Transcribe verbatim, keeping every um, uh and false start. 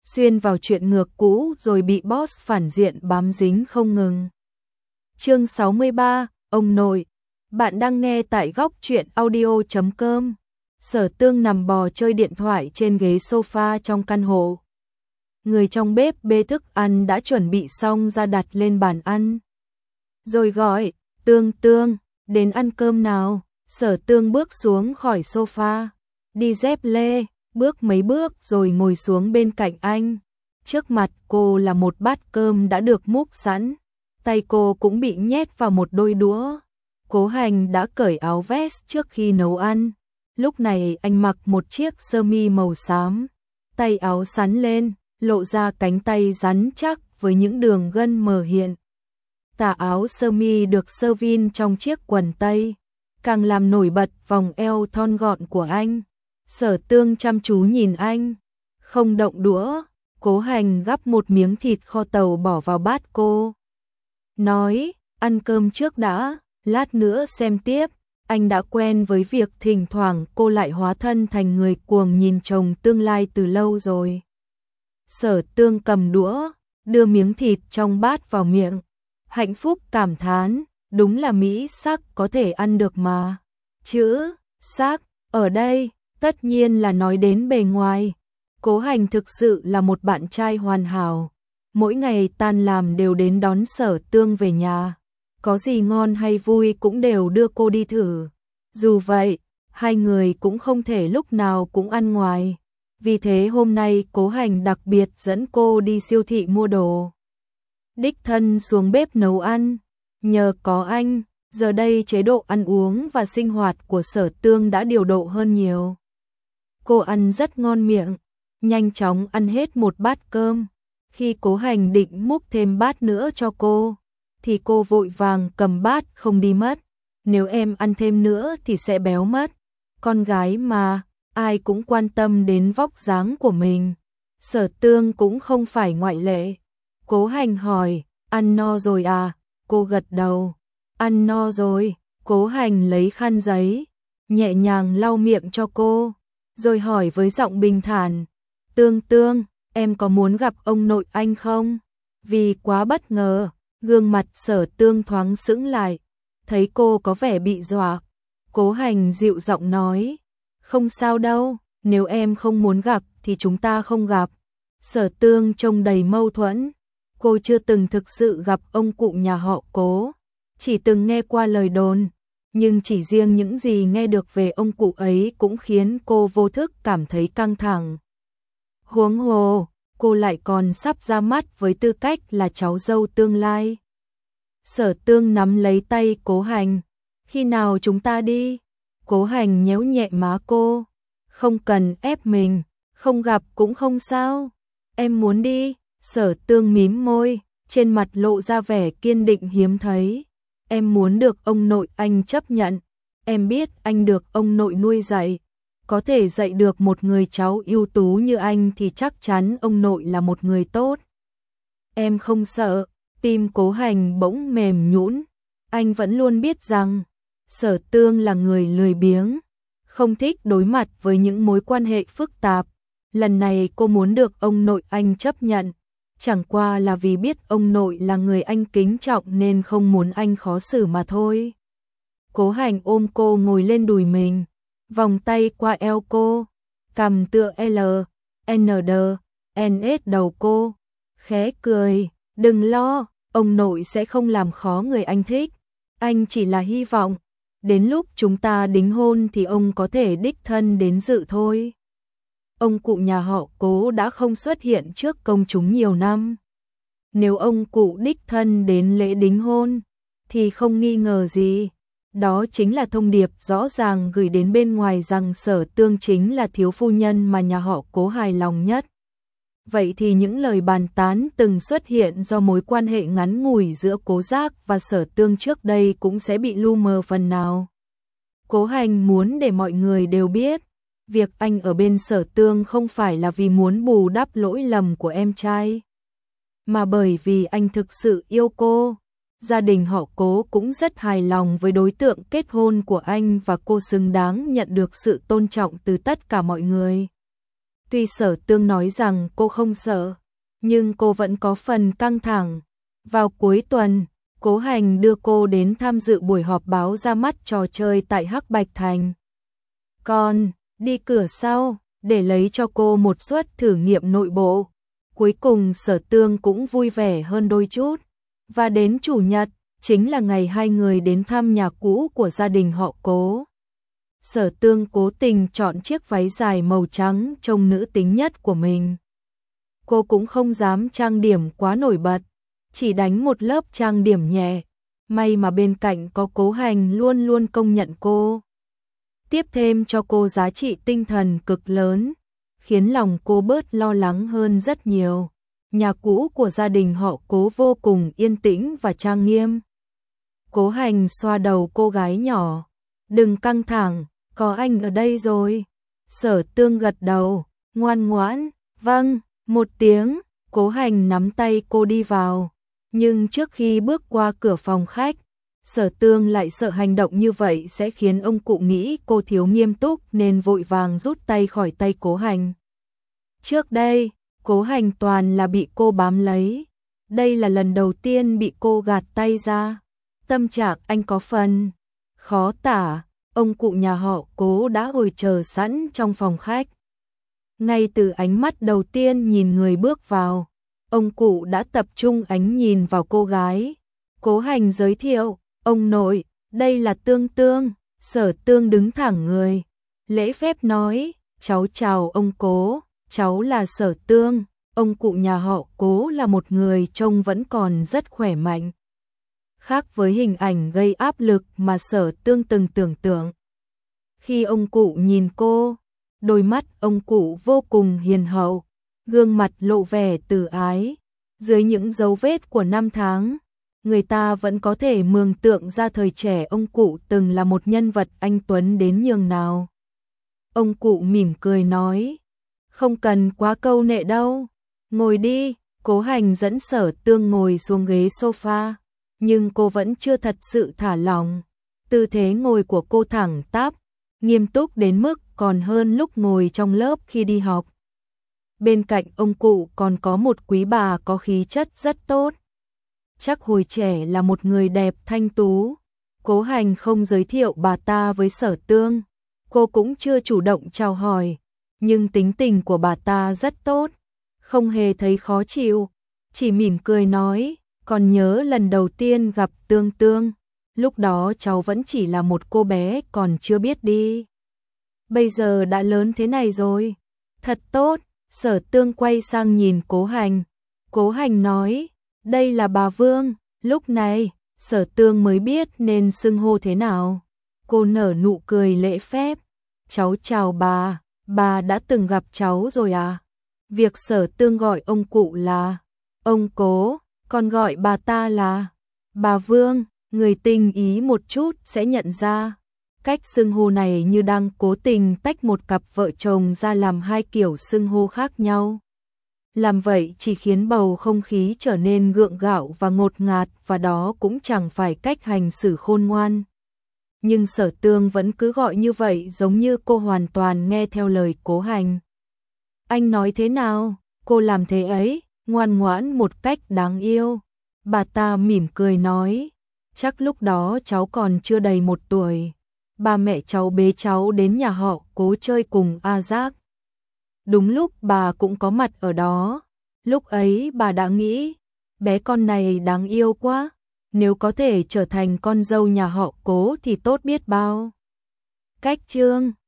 xuyên vào chuyện ngược cũ rồi bị boss phản diện bám dính không ngừng. Chương sáu mươi ba, ông nội. Bạn đang nghe tại góc truyện audio chấm com. Sở Tương nằm bò chơi điện thoại trên ghế sofa trong căn hộ. Người trong bếp bê thức ăn đã chuẩn bị xong ra đặt lên bàn ăn. Rồi gọi, Tương Tương, đến ăn cơm nào. Sở Tương bước xuống khỏi sofa, đi dép lê, bước mấy bước rồi ngồi xuống bên cạnh anh. Trước mặt cô là một bát cơm đã được múc sẵn, tay cô cũng bị nhét vào một đôi đũa. Cố Hành đã cởi áo vest trước khi nấu ăn. Lúc này anh mặc một chiếc sơ mi màu xám, tay áo xắn lên, lộ ra cánh tay rắn chắc với những đường gân mờ hiện. Tà áo sơ mi được sơ vin trong chiếc quần tây, càng làm nổi bật vòng eo thon gọn của anh. Sở Tương chăm chú nhìn anh, không động đũa. Cố Hành gắp một miếng thịt kho tàu bỏ vào bát cô. Nói, ăn cơm trước đã, lát nữa xem tiếp. Anh đã quen với việc thỉnh thoảng cô lại hóa thân thành người cuồng nhìn chồng tương lai từ lâu rồi. Sở Tương cầm đũa, đưa miếng thịt trong bát vào miệng. Hạnh phúc cảm thán, đúng là mỹ sắc có thể ăn được mà. Chữ sắc ở đây tất nhiên là nói đến bề ngoài. Cố Hành thực sự là một bạn trai hoàn hảo. Mỗi ngày tan làm đều đến đón Sở Tương về nhà. Có gì ngon hay vui cũng đều đưa cô đi thử. Dù vậy, hai người cũng không thể lúc nào cũng ăn ngoài. Vì thế hôm nay Cố Hành đặc biệt dẫn cô đi siêu thị mua đồ. Đích thân xuống bếp nấu ăn. Nhờ có anh, giờ đây chế độ ăn uống và sinh hoạt của Sở Tương đã điều độ hơn nhiều. Cô ăn rất ngon miệng, nhanh chóng ăn hết một bát cơm. Khi Cố Hành định múc thêm bát nữa cho cô, thì cô vội vàng cầm bát không đi mất. Nếu em ăn thêm nữa thì sẽ béo mất. Con gái mà, ai cũng quan tâm đến vóc dáng của mình. Sở Tương cũng không phải ngoại lệ. Cố Hành hỏi, ăn no rồi à? Cô gật đầu. Ăn no rồi. Cố Hành lấy khăn giấy, nhẹ nhàng lau miệng cho cô, rồi hỏi với giọng bình thản, Tương Tương, em có muốn gặp ông nội anh không? Vì quá bất ngờ, gương mặt Sở Tương thoáng sững lại, thấy cô có vẻ bị dọa. Cố Hành dịu giọng nói, không sao đâu, nếu em không muốn gặp thì chúng ta không gặp. Sở Tương trông đầy mâu thuẫn, cô chưa từng thực sự gặp ông cụ nhà họ Cố, chỉ từng nghe qua lời đồn, nhưng chỉ riêng những gì nghe được về ông cụ ấy cũng khiến cô vô thức cảm thấy căng thẳng. Huống hồ, cô lại còn sắp ra mắt với tư cách là cháu dâu tương lai. Sở Tương nắm lấy tay Cố Hành, khi nào chúng ta đi? Cố Hành nhéo nhẹ má cô, không cần ép mình, không gặp cũng không sao. Em muốn đi. Sở Tương mím môi, trên mặt lộ ra vẻ kiên định hiếm thấy. Em muốn được ông nội anh chấp nhận. Em biết anh được ông nội nuôi dạy. Có thể dạy được một người cháu ưu tú như anh thì chắc chắn ông nội là một người tốt. Em không sợ. Tim Cố Hành bỗng mềm nhũn. Anh vẫn luôn biết rằng Sở Tương là người lười biếng, không thích đối mặt với những mối quan hệ phức tạp. Lần này cô muốn được ông nội anh chấp nhận, chẳng qua là vì biết ông nội là người anh kính trọng nên không muốn anh khó xử mà thôi. Cố Hành ôm cô ngồi lên đùi mình, vòng tay qua eo cô, cầm tựa L, N D, N S đầu cô, khẽ cười, đừng lo, ông nội sẽ không làm khó người anh thích, anh chỉ là hy vọng, đến lúc chúng ta đính hôn thì ông có thể đích thân đến dự thôi. Ông cụ nhà họ Cố đã không xuất hiện trước công chúng nhiều năm. Nếu ông cụ đích thân đến lễ đính hôn, thì không nghi ngờ gì. Đó chính là thông điệp rõ ràng gửi đến bên ngoài rằng Sở Tương chính là thiếu phu nhân mà nhà họ Cố hài lòng nhất. Vậy thì những lời bàn tán từng xuất hiện do mối quan hệ ngắn ngủi giữa Cố Giác và Sở Tương trước đây cũng sẽ bị lu mờ phần nào. Cố Hành muốn để mọi người đều biết, việc anh ở bên Sở Tương không phải là vì muốn bù đắp lỗi lầm của em trai, mà bởi vì anh thực sự yêu cô. Gia đình họ Cố cũng rất hài lòng với đối tượng kết hôn của anh và cô xứng đáng nhận được sự tôn trọng từ tất cả mọi người. Tuy Sở Tương nói rằng cô không sợ, nhưng cô vẫn có phần căng thẳng. Vào cuối tuần, Cố Hành đưa cô đến tham dự buổi họp báo ra mắt trò chơi tại Hắc Bạch Thành. Còn đi cửa sau để lấy cho cô một suất thử nghiệm nội bộ. Cuối cùng Sở Tương cũng vui vẻ hơn đôi chút. Và đến Chủ nhật, chính là ngày hai người đến thăm nhà cũ của gia đình họ Cố. Sở Tương cố tình chọn chiếc váy dài màu trắng trông nữ tính nhất của mình. Cô cũng không dám trang điểm quá nổi bật, chỉ đánh một lớp trang điểm nhẹ. May mà bên cạnh có Cố Hành luôn luôn công nhận cô, tiếp thêm cho cô giá trị tinh thần cực lớn, khiến lòng cô bớt lo lắng hơn rất nhiều. Nhà cũ của gia đình họ Cố vô cùng yên tĩnh và trang nghiêm. Cố Hành xoa đầu cô gái nhỏ. Đừng căng thẳng, có anh ở đây rồi. Sở Tương gật đầu, ngoan ngoãn, vâng, một tiếng. Cố Hành nắm tay cô đi vào. Nhưng trước khi bước qua cửa phòng khách, Sở Tương lại sợ hành động như vậy sẽ khiến ông cụ nghĩ cô thiếu nghiêm túc nên vội vàng rút tay khỏi tay Cố Hành. Trước đây, Cố Hành toàn là bị cô bám lấy. Đây là lần đầu tiên bị cô gạt tay ra. Tâm trạng anh có phần khó tả. Ông cụ nhà họ Cố đã ngồi chờ sẵn trong phòng khách. Ngay từ ánh mắt đầu tiên nhìn người bước vào, ông cụ đã tập trung ánh nhìn vào cô gái. Cố Hành giới thiệu, ông nội, đây là Tương Tương. Sở Tương đứng thẳng người, lễ phép nói, cháu chào ông Cố, cháu là Sở Tương. Ông cụ nhà họ Cố là một người trông vẫn còn rất khỏe mạnh, khác với hình ảnh gây áp lực mà Sở Tương từng tưởng tượng. Khi ông cụ nhìn cô, đôi mắt ông cụ vô cùng hiền hậu, gương mặt lộ vẻ từ ái. Dưới những dấu vết của năm tháng, người ta vẫn có thể mường tượng ra thời trẻ ông cụ từng là một nhân vật anh tuấn đến nhường nào. Ông cụ mỉm cười nói, không cần quá câu nệ đâu, ngồi đi. Cố Hành dẫn Sở Tương ngồi xuống ghế sofa, nhưng cô vẫn chưa thật sự thả lỏng. Tư thế ngồi của cô thẳng tắp, nghiêm túc đến mức còn hơn lúc ngồi trong lớp khi đi học. Bên cạnh ông cụ còn có một quý bà có khí chất rất tốt. Chắc hồi trẻ là một người đẹp thanh tú. Cố Hành không giới thiệu bà ta với Sở Tương. Cô cũng chưa chủ động chào hỏi. Nhưng tính tình của bà ta rất tốt, không hề thấy khó chịu, chỉ mỉm cười nói, còn nhớ lần đầu tiên gặp Tương Tương, lúc đó cháu vẫn chỉ là một cô bé còn chưa biết đi. Bây giờ đã lớn thế này rồi, thật tốt. Sở Tương quay sang nhìn Cố Hành. Cố Hành nói, đây là bà Vương. Lúc này, Sở Tương mới biết nên xưng hô thế nào. Cô nở nụ cười lễ phép, cháu chào bà. Bà đã từng gặp cháu rồi à? Việc Sở Tương gọi ông cụ là ông Cố, còn gọi bà ta là bà Vương, người tinh ý một chút sẽ nhận ra. Cách xưng hô này như đang cố tình tách một cặp vợ chồng ra làm hai kiểu xưng hô khác nhau. Làm vậy chỉ khiến bầu không khí trở nên gượng gạo và ngột ngạt, và đó cũng chẳng phải cách hành xử khôn ngoan. Nhưng Sở Tương vẫn cứ gọi như vậy, giống như cô hoàn toàn nghe theo lời Cố Hành. Anh nói thế nào, cô làm thế ấy, ngoan ngoãn một cách đáng yêu. Bà ta mỉm cười nói, chắc lúc đó cháu còn chưa đầy một tuổi. Ba mẹ cháu bế cháu đến nhà họ Cố chơi cùng A Giác. Đúng lúc bà cũng có mặt ở đó. Lúc ấy bà đã nghĩ, bé con này đáng yêu quá, nếu có thể trở thành con dâu nhà họ Cố thì tốt biết bao. Cách chương